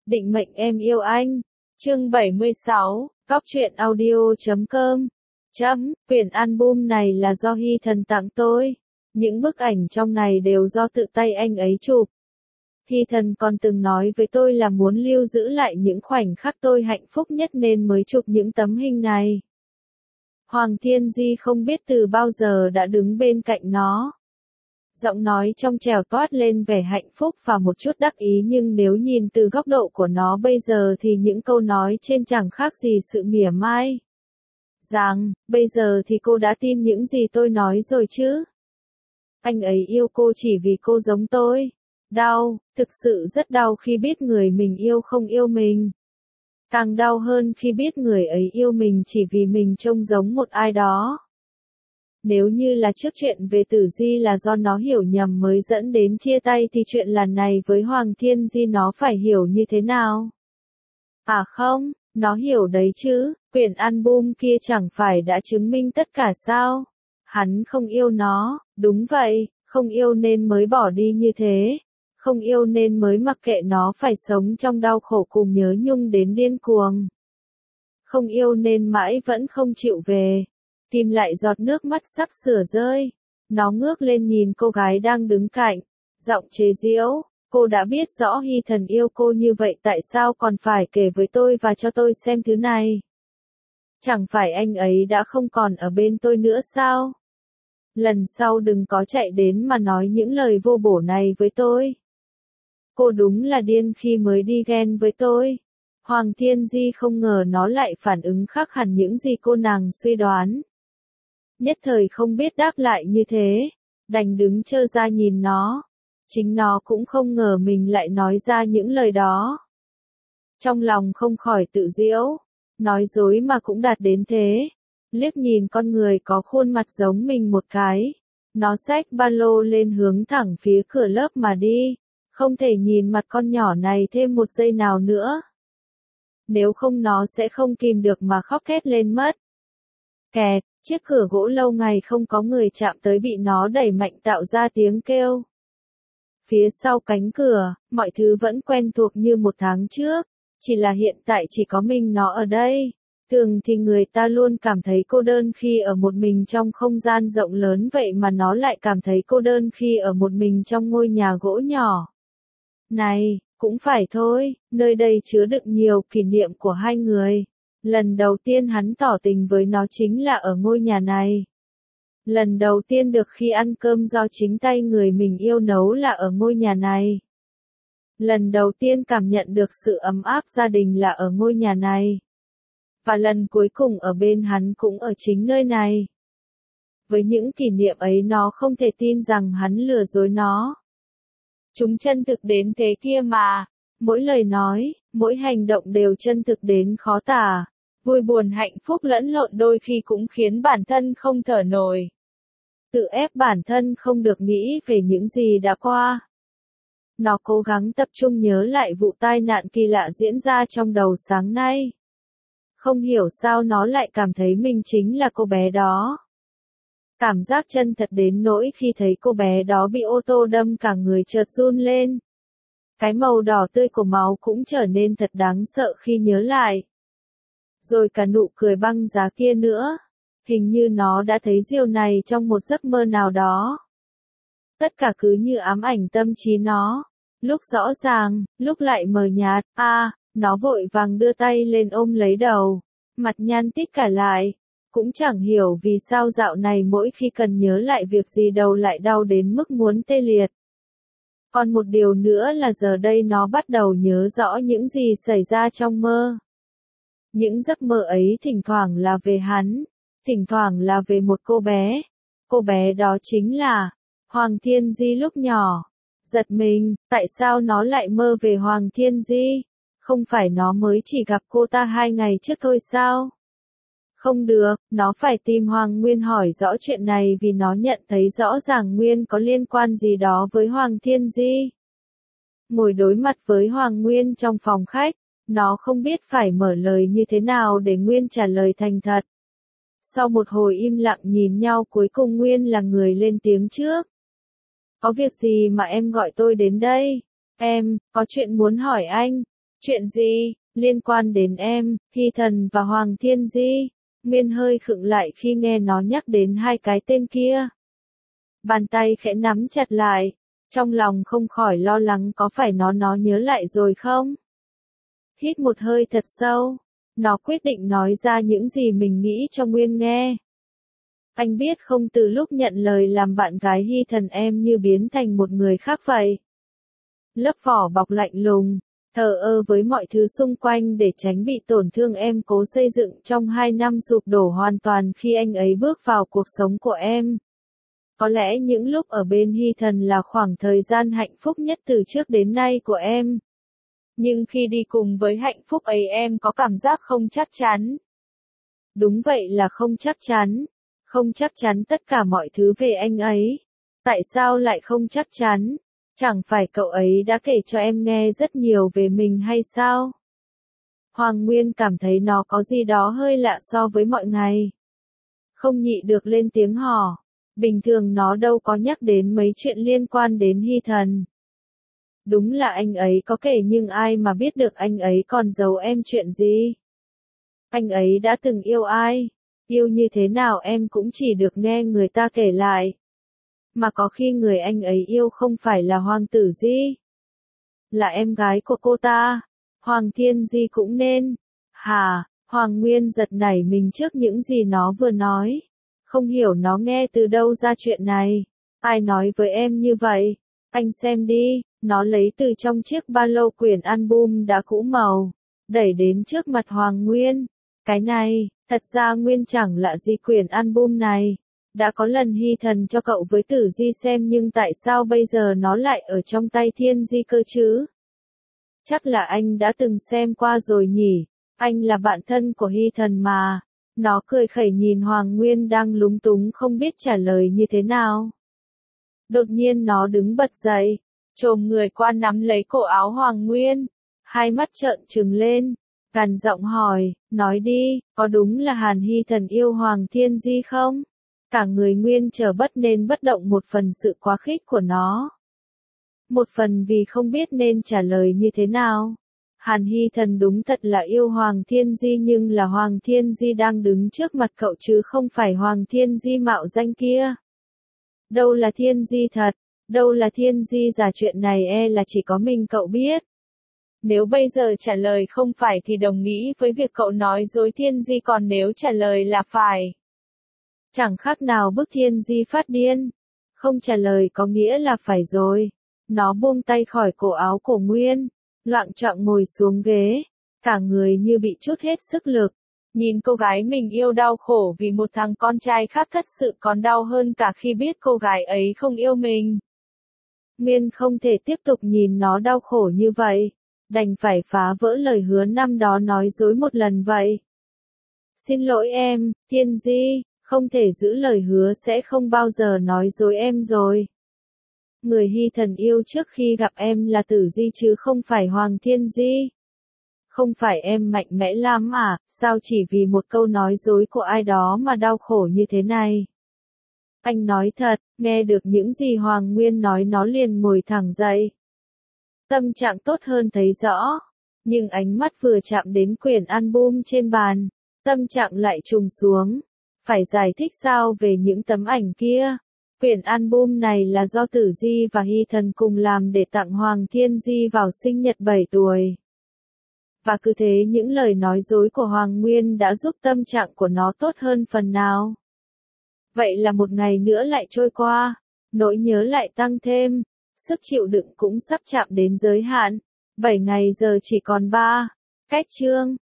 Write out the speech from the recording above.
Định mệnh em yêu anh. Chương 76, Góc truyện audio.com. Quyển album này là do Hy Thần tặng tôi. Những bức ảnh trong này đều do tự tay anh ấy chụp. Hy Thần còn từng nói với tôi là muốn lưu giữ lại những khoảnh khắc tôi hạnh phúc nhất nên mới chụp những tấm hình này. Hoàng Thiên Di không biết từ bao giờ đã đứng bên cạnh nó. Giọng nói trong trẻo toát lên vẻ hạnh phúc và một chút đắc ý, nhưng nếu nhìn từ góc độ của nó bây giờ thì những câu nói trên chẳng khác gì sự mỉa mai. Rằng, bây giờ thì cô đã tin những gì tôi nói rồi chứ? Anh ấy yêu cô chỉ vì cô giống tôi. Đau, thực sự rất đau khi biết người mình yêu không yêu mình. Càng đau hơn khi biết người ấy yêu mình chỉ vì mình trông giống một ai đó. Nếu như là trước chuyện về Tử Di là do nó hiểu nhầm mới dẫn đến chia tay thì chuyện lần này với Hoàng Thiên Di nó phải hiểu như thế nào? À không, nó hiểu đấy chứ, quyển album kia chẳng phải đã chứng minh tất cả sao? Hắn không yêu nó, đúng vậy, không yêu nên mới bỏ đi như thế. Không yêu nên mới mặc kệ nó phải sống trong đau khổ cùng nhớ nhung đến điên cuồng. Không yêu nên mãi vẫn không chịu về. Tìm lại giọt nước mắt sắp sửa rơi. Nó ngước lên nhìn cô gái đang đứng cạnh. Giọng chế giễu, cô đã biết rõ Hy Thần yêu cô như vậy tại sao còn phải kể với tôi và cho tôi xem thứ này? Chẳng phải anh ấy đã không còn ở bên tôi nữa sao? Lần sau đừng có chạy đến mà nói những lời vô bổ này với tôi. Cô đúng là điên khi mới đi ghen với tôi. Hoàng Thiên Di không ngờ nó lại phản ứng khác hẳn những gì cô nàng suy đoán. Nhất thời không biết đáp lại như thế, đành đứng trơ ra nhìn nó. Chính nó cũng không ngờ mình lại nói ra những lời đó. Trong lòng không khỏi tự giễu, nói dối mà cũng đạt đến thế. Liếc nhìn con người có khuôn mặt giống mình một cái, nó xách ba lô lên hướng thẳng phía cửa lớp mà đi. Không thể nhìn mặt con nhỏ này thêm một giây nào nữa. Nếu không nó sẽ không kìm được mà khóc thét lên mất. Kẹt, chiếc cửa gỗ lâu ngày không có người chạm tới bị nó đẩy mạnh tạo ra tiếng kêu. Phía sau cánh cửa, mọi thứ vẫn quen thuộc như một tháng trước, chỉ là hiện tại chỉ có mình nó ở đây. Thường thì người ta luôn cảm thấy cô đơn khi ở một mình trong không gian rộng lớn, vậy mà nó lại cảm thấy cô đơn khi ở một mình trong ngôi nhà gỗ nhỏ. Này, cũng phải thôi, nơi đây chứa đựng nhiều kỷ niệm của hai người. Lần đầu tiên hắn tỏ tình với nó chính là ở ngôi nhà này. Lần đầu tiên được khi ăn cơm do chính tay người mình yêu nấu là ở ngôi nhà này. Lần đầu tiên cảm nhận được sự ấm áp gia đình là ở ngôi nhà này. Và lần cuối cùng ở bên hắn cũng ở chính nơi này. Với những kỷ niệm ấy nó không thể tin rằng hắn lừa dối nó. Chúng chân thực đến thế kia mà. Mỗi lời nói, mỗi hành động đều chân thực đến khó tả. Vui buồn hạnh phúc lẫn lộn đôi khi cũng khiến bản thân không thở nổi. Tự ép bản thân không được nghĩ về những gì đã qua. Nó cố gắng tập trung nhớ lại vụ tai nạn kỳ lạ diễn ra trong đầu sáng nay. Không hiểu sao nó lại cảm thấy mình chính là cô bé đó. Cảm giác chân thật đến nỗi khi thấy cô bé đó bị ô tô đâm cả người chợt run lên. Cái màu đỏ tươi của máu cũng trở nên thật đáng sợ khi nhớ lại. Rồi cả nụ cười băng giá kia nữa. Hình như nó đã thấy điều này trong một giấc mơ nào đó. Tất cả cứ như ám ảnh tâm trí nó. Lúc rõ ràng, lúc lại mờ nhạt. Nó vội vàng đưa tay lên ôm lấy đầu. Mặt nhăn tít cả lại. Cũng chẳng hiểu vì sao dạo này mỗi khi cần nhớ lại việc gì đầu lại đau đến mức muốn tê liệt. Còn một điều nữa là giờ đây nó bắt đầu nhớ rõ những gì xảy ra trong mơ. Những giấc mơ ấy thỉnh thoảng là về hắn, thỉnh thoảng là về một cô bé. Cô bé đó chính là Hoàng Thiên Di lúc nhỏ. Giật mình, tại sao nó lại mơ về Hoàng Thiên Di? Không phải nó mới chỉ gặp cô ta 2 ngày trước thôi sao? Không được, nó phải tìm Hoàng Nguyên hỏi rõ chuyện này vì nó nhận thấy rõ ràng Nguyên có liên quan gì đó với Hoàng Thiên Di. Ngồi đối mặt với Hoàng Nguyên trong phòng khách, nó không biết phải mở lời như thế nào để Nguyên trả lời thành thật. Sau một hồi im lặng nhìn nhau cuối cùng Nguyên là người lên tiếng trước. Có việc gì mà em gọi tôi đến đây? Em, có chuyện muốn hỏi anh. Chuyện gì? Liên quan đến em, Hy Thần và Hoàng Thiên Di. Nguyên hơi khựng lại khi nghe nó nhắc đến hai cái tên kia. Bàn tay khẽ nắm chặt lại, trong lòng không khỏi lo lắng có phải nó nhớ lại rồi không? Hít một hơi thật sâu, nó quyết định nói ra những gì mình nghĩ cho Nguyên nghe. Anh biết không, từ lúc nhận lời làm bạn gái Hy Thần em như biến thành một người khác vậy. Lớp vỏ bọc lạnh lùng, thờ ơ với mọi thứ xung quanh để tránh bị tổn thương em cố xây dựng trong 2 năm sụp đổ hoàn toàn khi anh ấy bước vào cuộc sống của em. Có lẽ những lúc ở bên Hy Thần là khoảng thời gian hạnh phúc nhất từ trước đến nay của em. Nhưng khi đi cùng với hạnh phúc ấy em có cảm giác không chắc chắn. Đúng vậy, là không chắc chắn. Không chắc chắn tất cả mọi thứ về anh ấy. Tại sao lại không chắc chắn? Chẳng phải cậu ấy đã kể cho em nghe rất nhiều về mình hay sao? Hoàng Nguyên cảm thấy nó có gì đó hơi lạ so với mọi ngày. Không nhịn được lên tiếng hỏi. Bình thường nó đâu có nhắc đến mấy chuyện liên quan đến Hy Thần. Đúng là anh ấy có kể nhưng ai mà biết được anh ấy còn giấu em chuyện gì? Anh ấy đã từng yêu ai? Yêu như thế nào em cũng chỉ được nghe người ta kể lại. Mà có khi người anh ấy yêu không phải là Hoàng Tử Di, là em gái của cô ta. Hoàng Thiên Di cũng nên. Hả? Hoàng Nguyên giật nảy mình trước những gì nó vừa nói. Không hiểu nó nghe từ đâu ra chuyện này. Ai nói với em như vậy? Anh xem đi. Nó lấy từ trong chiếc ba lô quyển album đã cũ màu, đẩy đến trước mặt Hoàng Nguyên. Cái này, thật ra Nguyên chẳng lạ gì quyển album này. Đã có lần Hy Thần cho cậu với Tử Di xem nhưng tại sao bây giờ nó lại ở trong tay Thiên Di cơ chứ? Chắc là anh đã từng xem qua rồi nhỉ, anh là bạn thân của Hy Thần mà. Nó cười khẩy nhìn Hoàng Nguyên đang lúng túng không biết trả lời như thế nào. Đột nhiên nó đứng bật dậy, chồm người qua nắm lấy cổ áo Hoàng Nguyên, hai mắt trợn trừng lên, gằn giọng hỏi, nói đi, có đúng là Hàn Hy Thần yêu Hoàng Thiên Di không? Cả người Nguyên trở bất nên bất động, một phần sự quá khích của nó. Một phần vì không biết nên trả lời như thế nào. Hàn Hy Thần đúng thật là yêu Hoàng Thiên Di nhưng là Hoàng Thiên Di đang đứng trước mặt cậu chứ không phải Hoàng Thiên Di mạo danh kia. Đâu là Thiên Di thật, đâu là Thiên Di giả, chuyện này là chỉ có mình cậu biết. Nếu bây giờ trả lời không phải thì đồng nghĩa với việc cậu nói dối Thiên Di, còn nếu trả lời là phải, chẳng khác nào bức Thiên Di phát điên. Không trả lời có nghĩa là phải rồi. Nó buông tay khỏi cổ áo của Nguyên, loạng choạng ngồi xuống ghế, cả người như bị trút hết sức lực. Nhìn cô gái mình yêu đau khổ vì một thằng con trai khác thật sự còn đau hơn cả khi biết cô gái ấy không yêu mình. Nguyên không thể tiếp tục nhìn nó đau khổ như vậy, đành phải phá vỡ lời hứa năm đó nói dối một lần vậy. Xin lỗi em, Thiên Di, không thể giữ lời hứa sẽ không bao giờ nói dối em rồi. Người Hy Thần yêu trước khi gặp em là Tử Di chứ không phải Hoàng Thiên Di. Không phải em mạnh mẽ lắm à, sao chỉ vì một câu nói dối của ai đó mà đau khổ như thế này? Anh nói thật, nghe được những gì Hoàng Nguyên nói nó liền ngồi thẳng dậy. Tâm trạng tốt hơn thấy rõ, nhưng ánh mắt vừa chạm đến quyển album trên bàn, tâm trạng lại trùng xuống. Phải giải thích sao về những tấm ảnh kia? Quyển album này là do Tử Di và Hy Thần cùng làm để tặng Hoàng Thiên Di vào sinh nhật 7 tuổi. Và cứ thế những lời nói dối của Hoàng Nguyên đã giúp tâm trạng của nó tốt hơn phần nào. Vậy là một ngày nữa lại trôi qua, nỗi nhớ lại tăng thêm, sức chịu đựng cũng sắp chạm đến giới hạn. 7 ngày giờ chỉ còn 3. Cách chương